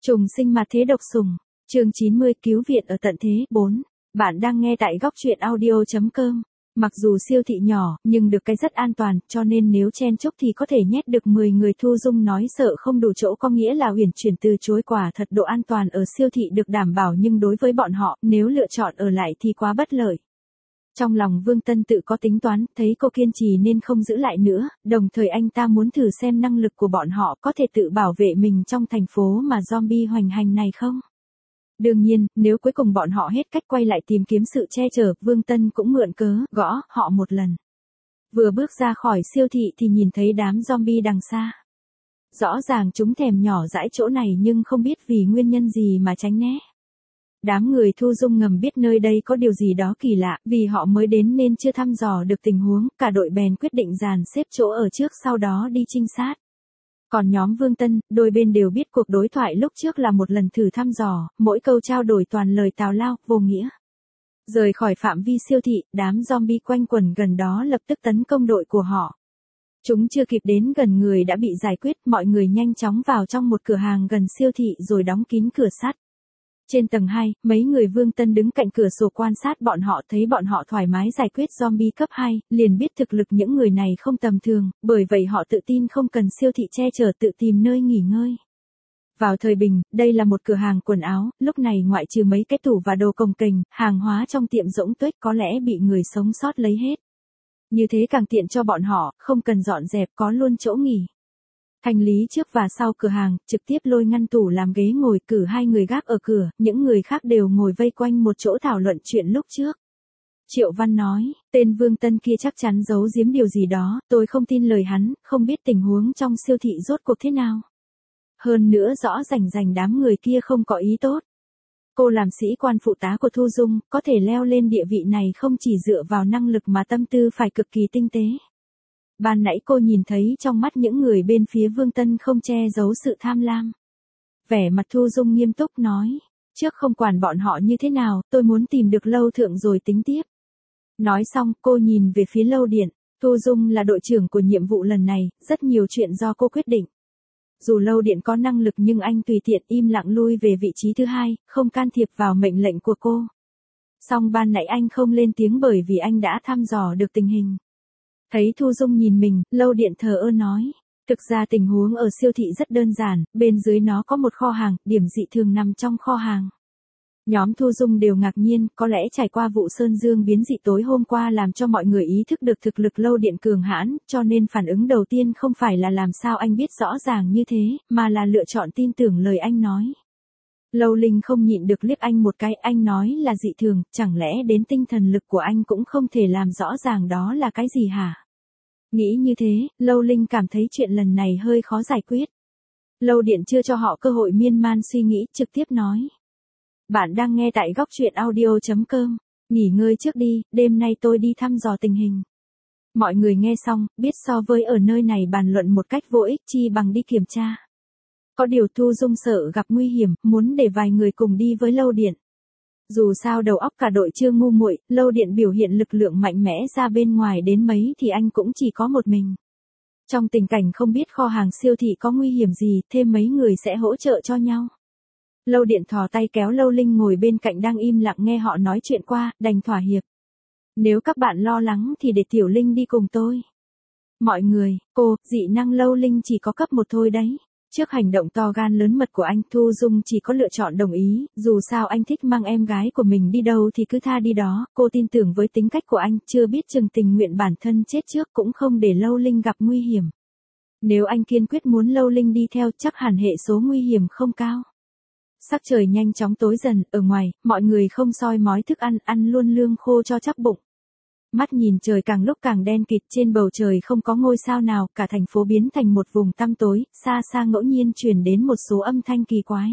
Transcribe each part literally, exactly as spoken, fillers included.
Trùng sinh mà thế độc sủng. Chương chín mươi cứu viện ở tận thế. bốn. Bạn đang nghe tại góc truyện audio chấm com. Mặc dù siêu thị nhỏ, nhưng được cái rất an toàn, cho nên nếu chen chúc thì có thể nhét được mười người. Thu Dung nói sợ không đủ chỗ có nghĩa là uyển chuyển từ chối, quả thật độ an toàn ở siêu thị được đảm bảo, nhưng đối với bọn họ, nếu lựa chọn ở lại thì quá bất lợi. Trong lòng Vương Tân tự có tính toán, thấy cô kiên trì nên không giữ lại nữa, đồng thời anh ta muốn thử xem năng lực của bọn họ có thể tự bảo vệ mình trong thành phố mà zombie hoành hành này không. Đương nhiên, nếu cuối cùng bọn họ hết cách quay lại tìm kiếm sự che chở, Vương Tân cũng mượn cớ, gõ họ một lần. Vừa bước ra khỏi siêu thị thì nhìn thấy đám zombie đằng xa. Rõ ràng chúng thèm nhỏ dãi chỗ này nhưng không biết vì nguyên nhân gì mà tránh né. Đám người Thu Dung ngầm biết nơi đây có điều gì đó kỳ lạ, vì họ mới đến nên chưa thăm dò được tình huống, cả đội bèn quyết định dàn xếp chỗ ở trước sau đó đi trinh sát. Còn nhóm Vương Tân, đôi bên đều biết cuộc đối thoại lúc trước là một lần thử thăm dò, mỗi câu trao đổi toàn lời tào lao, vô nghĩa. Rời khỏi phạm vi siêu thị, đám zombie quanh quẩn gần đó lập tức tấn công đội của họ. Chúng chưa kịp đến gần người đã bị giải quyết, mọi người nhanh chóng vào trong một cửa hàng gần siêu thị rồi đóng kín cửa sắt. Trên tầng hai, mấy người Vương Tân đứng cạnh cửa sổ quan sát bọn họ, thấy bọn họ thoải mái giải quyết zombie cấp hai, liền biết thực lực những người này không tầm thường, bởi vậy họ tự tin không cần siêu thị che chở, tự tìm nơi nghỉ ngơi. Vào thời bình, đây là một cửa hàng quần áo, lúc này ngoại trừ mấy cái tủ và đồ cồng kềnh, hàng hóa trong tiệm rỗng tuếch có lẽ bị người sống sót lấy hết. Như thế càng tiện cho bọn họ, không cần dọn dẹp, có luôn chỗ nghỉ. Hành lý trước và sau cửa hàng, trực tiếp lôi ngăn tủ làm ghế ngồi, cử hai người gác ở cửa, những người khác đều ngồi vây quanh một chỗ thảo luận chuyện lúc trước. Triệu Văn nói, tên Vương Tân kia chắc chắn giấu giếm điều gì đó, tôi không tin lời hắn, không biết tình huống trong siêu thị rốt cuộc thế nào. Hơn nữa rõ rành rành đám người kia không có ý tốt. Cô làm sĩ quan phụ tá của Thu Dung, có thể leo lên địa vị này không chỉ dựa vào năng lực mà tâm tư phải cực kỳ tinh tế. Ban nãy cô nhìn thấy trong mắt những người bên phía Vương Tân không che giấu sự tham lam. Vẻ mặt Thu Dung nghiêm túc nói, trước không quản bọn họ như thế nào, tôi muốn tìm được Lâu Thượng rồi tính tiếp. Nói xong, cô nhìn về phía Lâu Điện, Thu Dung là đội trưởng của nhiệm vụ lần này, rất nhiều chuyện do cô quyết định. Dù Lâu Điện có năng lực nhưng anh tùy tiện im lặng lui về vị trí thứ hai, không can thiệp vào mệnh lệnh của cô. Song ban nãy anh không lên tiếng bởi vì anh đã thăm dò được tình hình. Thấy Thu Dung nhìn mình, Lâu Điện thờ ơ nói, thực ra tình huống ở siêu thị rất đơn giản, bên dưới nó có một kho hàng, điểm dị thường nằm trong kho hàng. Nhóm Thu Dung đều ngạc nhiên, có lẽ trải qua vụ Sơn Dương biến dị tối hôm qua làm cho mọi người ý thức được thực lực Lâu Điện cường hãn, cho nên phản ứng đầu tiên không phải là làm sao anh biết rõ ràng như thế, mà là lựa chọn tin tưởng lời anh nói. Lâu Linh không nhịn được liếc anh một cái, anh nói là dị thường, chẳng lẽ đến tinh thần lực của anh cũng không thể làm rõ ràng đó là cái gì hả? Nghĩ như thế, Lâu Linh cảm thấy chuyện lần này hơi khó giải quyết. Lâu Điện chưa cho họ cơ hội miên man suy nghĩ, trực tiếp nói. Bạn đang nghe tại góc truyện audio chấm com, nghỉ ngơi trước đi, đêm nay tôi đi thăm dò tình hình. Mọi người nghe xong, biết so với ở nơi này bàn luận một cách vô ích chi bằng đi kiểm tra. Có điều Thu Dung sợ gặp nguy hiểm, muốn để vài người cùng đi với Lâu Điện. Dù sao đầu óc cả đội chưa ngu muội, Lâu Điện biểu hiện lực lượng mạnh mẽ ra bên ngoài đến mấy thì anh cũng chỉ có một mình. Trong tình cảnh không biết kho hàng siêu thị có nguy hiểm gì, thêm mấy người sẽ hỗ trợ cho nhau. Lâu Điện thò tay kéo Lâu Linh ngồi bên cạnh đang im lặng nghe họ nói chuyện qua, đành thỏa hiệp. Nếu các bạn lo lắng thì để Tiểu Linh đi cùng tôi. Mọi người, cô, dị năng Lâu Linh chỉ có cấp một thôi đấy. Trước hành động to gan lớn mật của anh, Thu Dung chỉ có lựa chọn đồng ý, dù sao anh thích mang em gái của mình đi đâu thì cứ tha đi đó, cô tin tưởng với tính cách của anh, chưa biết chừng tình nguyện bản thân chết trước cũng không để Lâu Linh gặp nguy hiểm. Nếu anh kiên quyết muốn Lâu Linh đi theo, chắc hẳn hệ số nguy hiểm không cao. Sắc trời nhanh chóng tối dần, ở ngoài, mọi người không soi mói thức ăn, ăn luôn lương khô cho chắc bụng. Mắt nhìn trời càng lúc càng đen kịt, trên bầu trời không có ngôi sao nào, cả thành phố biến thành một vùng tăm tối, xa xa ngẫu nhiên truyền đến một số âm thanh kỳ quái.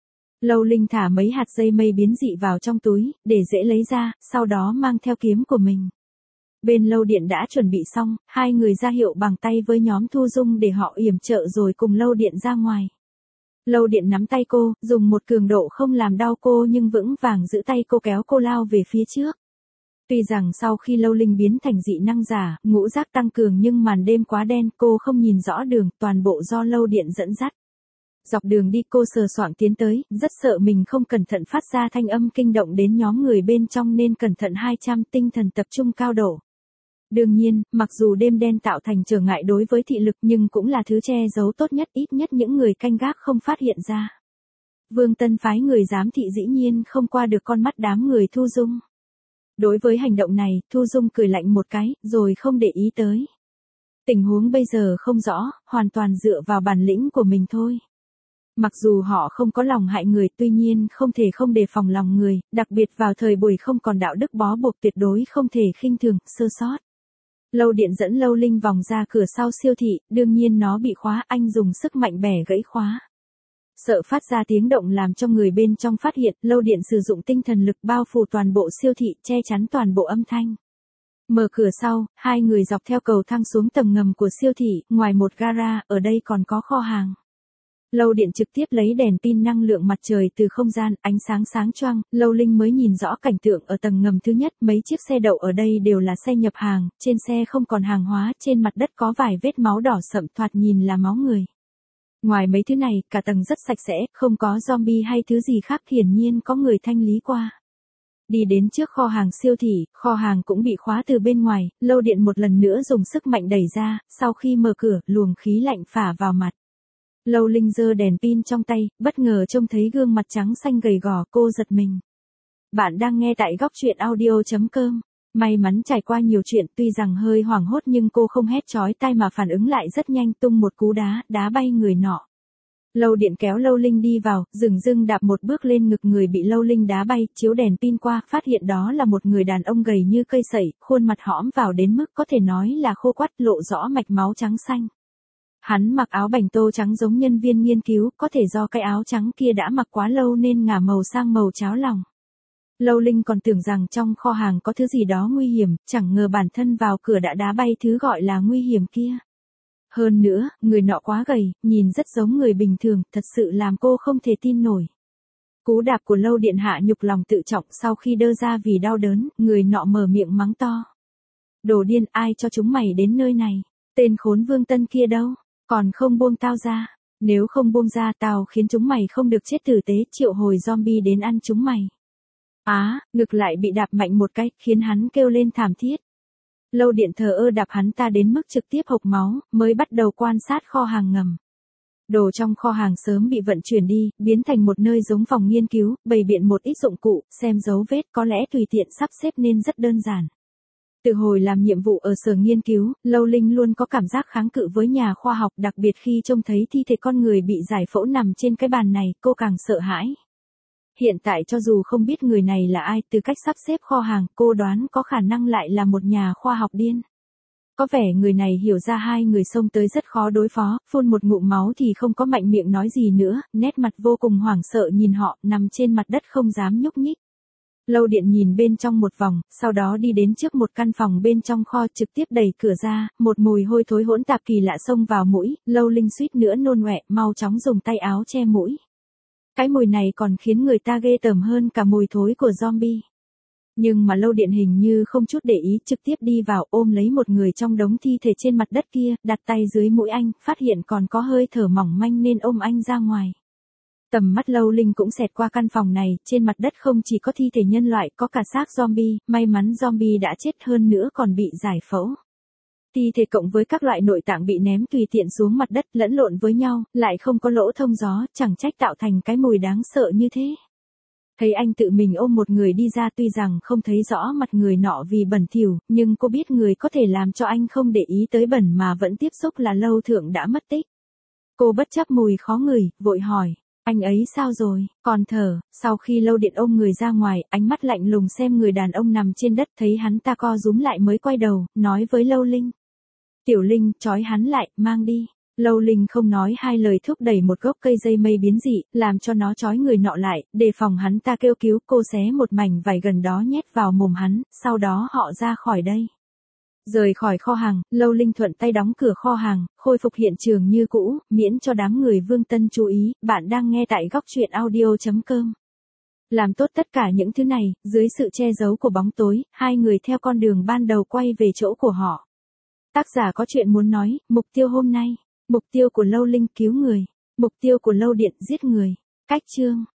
Lâu Linh thả mấy hạt dây mây biến dị vào trong túi, để dễ lấy ra, sau đó mang theo kiếm của mình. Bên Lâu Điện đã chuẩn bị xong, hai người ra hiệu bằng tay với nhóm Thu Dung để họ yểm trợ rồi cùng Lâu Điện ra ngoài. Lâu Điện nắm tay cô, dùng một cường độ không làm đau cô nhưng vững vàng giữ tay cô kéo cô lao về phía trước. Tuy rằng sau khi Lâu Linh biến thành dị năng giả, ngũ giác tăng cường nhưng màn đêm quá đen, cô không nhìn rõ đường, toàn bộ do Lâu Điện dẫn dắt. Dọc đường đi cô sờ soạng tiến tới, rất sợ mình không cẩn thận phát ra thanh âm kinh động đến nhóm người bên trong nên cẩn thận hai trăm tinh thần tập trung cao độ. Đương nhiên, mặc dù đêm đen tạo thành trở ngại đối với thị lực nhưng cũng là thứ che giấu tốt nhất, ít nhất những người canh gác không phát hiện ra. Vương Tân phái người giám thị dĩ nhiên không qua được con mắt đám người Thu Dung. Đối với hành động này, Thu Dung cười lạnh một cái, rồi không để ý tới. Tình huống bây giờ không rõ, hoàn toàn dựa vào bản lĩnh của mình thôi. Mặc dù họ không có lòng hại người, tuy nhiên không thể không đề phòng lòng người, đặc biệt vào thời buổi không còn đạo đức bó buộc, tuyệt đối không thể khinh thường, sơ sót. Lâu Điện dẫn Lâu Linh vòng ra cửa sau siêu thị, đương nhiên nó bị khóa, anh dùng sức mạnh bẻ gãy khóa. Sợ phát ra tiếng động làm cho người bên trong phát hiện, Lâu Điện sử dụng tinh thần lực bao phủ toàn bộ siêu thị, che chắn toàn bộ âm thanh. Mở cửa sau, hai người dọc theo cầu thang xuống tầng ngầm của siêu thị, ngoài một gara, ở đây còn có kho hàng. Lâu Điện trực tiếp lấy đèn pin năng lượng mặt trời từ không gian, ánh sáng sáng choang, Lâu Linh mới nhìn rõ cảnh tượng ở tầng ngầm thứ nhất, mấy chiếc xe đậu ở đây đều là xe nhập hàng, trên xe không còn hàng hóa, trên mặt đất có vài vết máu đỏ sậm thoạt nhìn là máu người. Ngoài mấy thứ này, cả tầng rất sạch sẽ, không có zombie hay thứ gì khác, hiển nhiên có người thanh lý qua. Đi đến trước kho hàng siêu thị, kho hàng cũng bị khóa từ bên ngoài, Lâu Điện một lần nữa dùng sức mạnh đẩy ra, sau khi mở cửa, luồng khí lạnh phả vào mặt. Lâu Linh giơ đèn pin trong tay, bất ngờ trông thấy gương mặt trắng xanh gầy gò, cô giật mình. Bạn đang nghe tại góc truyện audio chấm com. May mắn trải qua nhiều chuyện, tuy rằng hơi hoảng hốt nhưng cô không hét chói tai mà phản ứng lại rất nhanh, tung một cú đá, đá bay người nọ. Lâu Điện kéo Lâu Linh đi vào, dừng dưng đạp một bước lên ngực người bị Lâu Linh đá bay, chiếu đèn pin qua, phát hiện đó là một người đàn ông gầy như cây sẩy, khuôn mặt hõm vào đến mức có thể nói là khô quắt, lộ rõ mạch máu trắng xanh. Hắn mặc áo bành tô trắng giống nhân viên nghiên cứu, có thể do cái áo trắng kia đã mặc quá lâu nên ngả màu sang màu cháo lòng. Lâu Linh còn tưởng rằng trong kho hàng có thứ gì đó nguy hiểm, chẳng ngờ bản thân vào cửa đã đá bay thứ gọi là nguy hiểm kia. Hơn nữa, người nọ quá gầy, nhìn rất giống người bình thường, thật sự làm cô không thể tin nổi. Cú đạp của Lâu Điện hạ nhục lòng tự trọng, sau khi đơ ra vì đau đớn, người nọ mở miệng mắng to. Đồ điên, ai cho chúng mày đến nơi này? Tên khốn Vương Tân kia đâu? Còn không buông tao ra. Nếu không buông ra tao khiến chúng mày không được chết tử tế, triệu hồi zombie đến ăn chúng mày. Á, à, ngực lại bị đạp mạnh một cái, khiến hắn kêu lên thảm thiết. Lâu Điện thờ ơ đạp hắn ta đến mức trực tiếp hộc máu, mới bắt đầu quan sát kho hàng ngầm. Đồ trong kho hàng sớm bị vận chuyển đi, biến thành một nơi giống phòng nghiên cứu, bày biện một ít dụng cụ, xem dấu vết, có lẽ tùy tiện sắp xếp nên rất đơn giản. Từ hồi làm nhiệm vụ ở sở nghiên cứu, Lâu Linh luôn có cảm giác kháng cự với nhà khoa học, đặc biệt khi trông thấy thi thể con người bị giải phẫu nằm trên cái bàn này, cô càng sợ hãi. Hiện tại cho dù không biết người này là ai, từ cách sắp xếp kho hàng, cô đoán có khả năng lại là một nhà khoa học điên. Có vẻ người này hiểu ra hai người xông tới rất khó đối phó, phun một ngụm máu thì không có mạnh miệng nói gì nữa, nét mặt vô cùng hoảng sợ nhìn họ, nằm trên mặt đất không dám nhúc nhích. Lâu Điện nhìn bên trong một vòng, sau đó đi đến trước một căn phòng bên trong kho, trực tiếp đẩy cửa ra, một mùi hôi thối hỗn tạp kỳ lạ xông vào mũi, Lâu Linh suýt nữa nôn ọe, mau chóng dùng tay áo che mũi. Cái mùi này còn khiến người ta ghê tởm hơn cả mùi thối của zombie. Nhưng mà Lâu Điện hình như không chút để ý, trực tiếp đi vào ôm lấy một người trong đống thi thể trên mặt đất kia, đặt tay dưới mũi anh, phát hiện còn có hơi thở mỏng manh nên ôm anh ra ngoài. Tầm mắt Lâu Linh cũng xẹt qua căn phòng này, trên mặt đất không chỉ có thi thể nhân loại, có cả xác zombie, may mắn zombie đã chết, hơn nữa còn bị giải phẫu. Thi thể cộng với các loại nội tạng bị ném tùy tiện xuống mặt đất, lẫn lộn với nhau, lại không có lỗ thông gió, chẳng trách tạo thành cái mùi đáng sợ như thế. Thấy anh tự mình ôm một người đi ra, tuy rằng không thấy rõ mặt người nọ vì bẩn thỉu, nhưng cô biết người có thể làm cho anh không để ý tới bẩn mà vẫn tiếp xúc là Lâu Thượng đã mất tích. Cô bất chấp mùi khó ngửi, vội hỏi. Anh ấy sao rồi, còn thở? Sau khi Lâu Điện ôm người ra ngoài, ánh mắt lạnh lùng xem người đàn ông nằm trên đất, thấy hắn ta co rúm lại mới quay đầu, nói với Lâu Linh. Tiểu Linh, trói hắn lại, mang đi. Lâu Linh không nói hai lời, thúc đẩy một gốc cây dây mây biến dị, làm cho nó trói người nọ lại, đề phòng hắn ta kêu cứu, cô xé một mảnh vải gần đó nhét vào mồm hắn, sau đó họ ra khỏi đây. Rời khỏi kho hàng, Lâu Linh thuận tay đóng cửa kho hàng, khôi phục hiện trường như cũ, miễn cho đám người Vương Tân chú ý, bạn đang nghe tại góc truyện audio chấm com. Làm tốt tất cả những thứ này, dưới sự che giấu của bóng tối, hai người theo con đường ban đầu quay về chỗ của họ. Tác giả có chuyện muốn nói, mục tiêu hôm nay, mục tiêu của Lâu Linh cứu người. Mục tiêu của lâu điện giết người. Cách chương